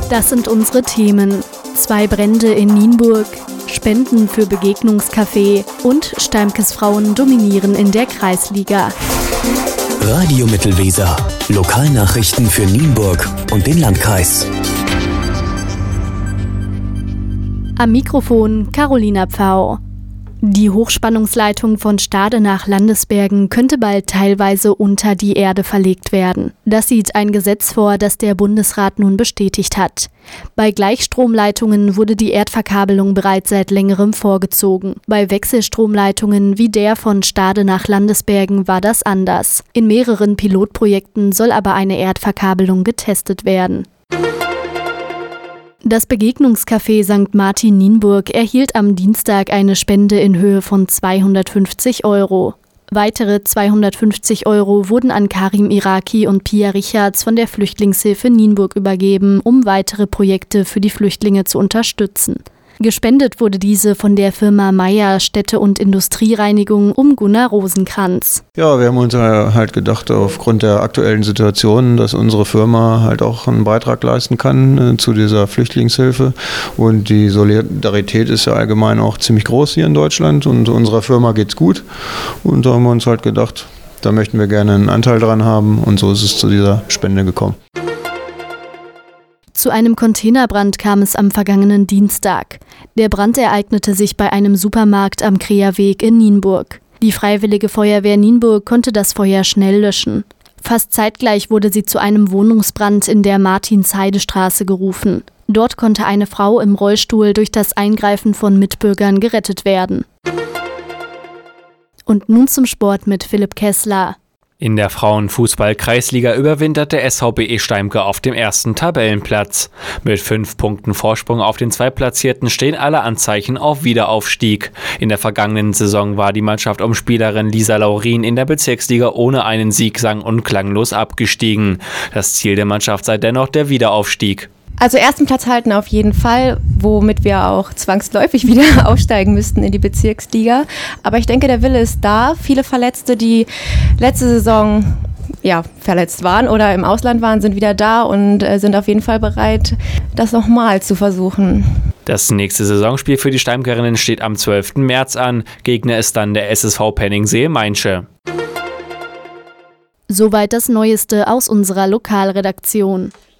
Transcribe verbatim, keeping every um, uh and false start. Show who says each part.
Speaker 1: Das sind unsere Themen. Zwei Brände in Nienburg, Spenden für Begegnungscafé und Steimkes Frauen dominieren in der Kreisliga.
Speaker 2: Radio Mittelweser. Lokalnachrichten für Nienburg und den Landkreis.
Speaker 1: Am Mikrofon Carolina Pfau. Die Hochspannungsleitung von Stade nach Landesbergen könnte bald teilweise unter die Erde verlegt werden. Das sieht ein Gesetz vor, das der Bundesrat nun bestätigt hat. Bei Gleichstromleitungen wurde die Erdverkabelung bereits seit längerem vorgezogen. Bei Wechselstromleitungen wie der von Stade nach Landesbergen war das anders. In mehreren Pilotprojekten soll aber eine Erdverkabelung getestet werden. Das Begegnungscafé Sankt Martin Nienburg erhielt am Dienstag eine Spende in Höhe von zweihundertfünfzig Euro. Weitere zweihundertfünfzig Euro wurden an Karim Iraki und Pia Richards von der Flüchtlingshilfe Nienburg übergeben, um weitere Projekte für die Flüchtlinge zu unterstützen. Gespendet wurde diese von der Firma Meier Städte- und Industriereinigung um Gunnar Rosenkranz.
Speaker 3: Ja, wir haben uns halt gedacht, aufgrund der aktuellen Situation, dass unsere Firma halt auch einen Beitrag leisten kann äh, zu dieser Flüchtlingshilfe. Und die Solidarität ist ja allgemein auch ziemlich groß hier in Deutschland und unserer Firma geht's gut. Und da haben wir uns halt gedacht, da möchten wir gerne einen Anteil dran haben und so ist es zu dieser Spende gekommen.
Speaker 1: Zu einem Containerbrand kam es am vergangenen Dienstag. Der Brand ereignete sich bei einem Supermarkt am Kreherweg in Nienburg. Die Freiwillige Feuerwehr Nienburg konnte das Feuer schnell löschen. Fast zeitgleich wurde sie zu einem Wohnungsbrand in der Martins-Heide-Straße gerufen. Dort konnte eine Frau im Rollstuhl durch das Eingreifen von Mitbürgern gerettet werden. Und nun zum Sport mit Philipp Kessler.
Speaker 4: In der Frauenfußball-Kreisliga überwintert der S V B E Steimke auf dem ersten Tabellenplatz. Mit fünf Punkten Vorsprung auf den Zweitplatzierten stehen alle Anzeichen auf Wiederaufstieg. In der vergangenen Saison war die Mannschaft um Spielerin Lisa Laurin in der Bezirksliga ohne einen Sieg sang- und klanglos abgestiegen. Das Ziel der Mannschaft sei dennoch der Wiederaufstieg.
Speaker 5: Also ersten Platz halten auf jeden Fall, womit wir auch zwangsläufig wieder aufsteigen müssten in die Bezirksliga. Aber ich denke, der Wille ist da. Viele Verletzte, die letzte Saison ja, verletzt waren oder im Ausland waren, sind wieder da und äh, sind auf jeden Fall bereit, das nochmal zu versuchen.
Speaker 4: Das nächste Saisonspiel für die Steimkerinnen steht am zwölften März an. Gegner ist dann der S S V Penningsee-Mainsche.
Speaker 1: Soweit das Neueste aus unserer Lokalredaktion.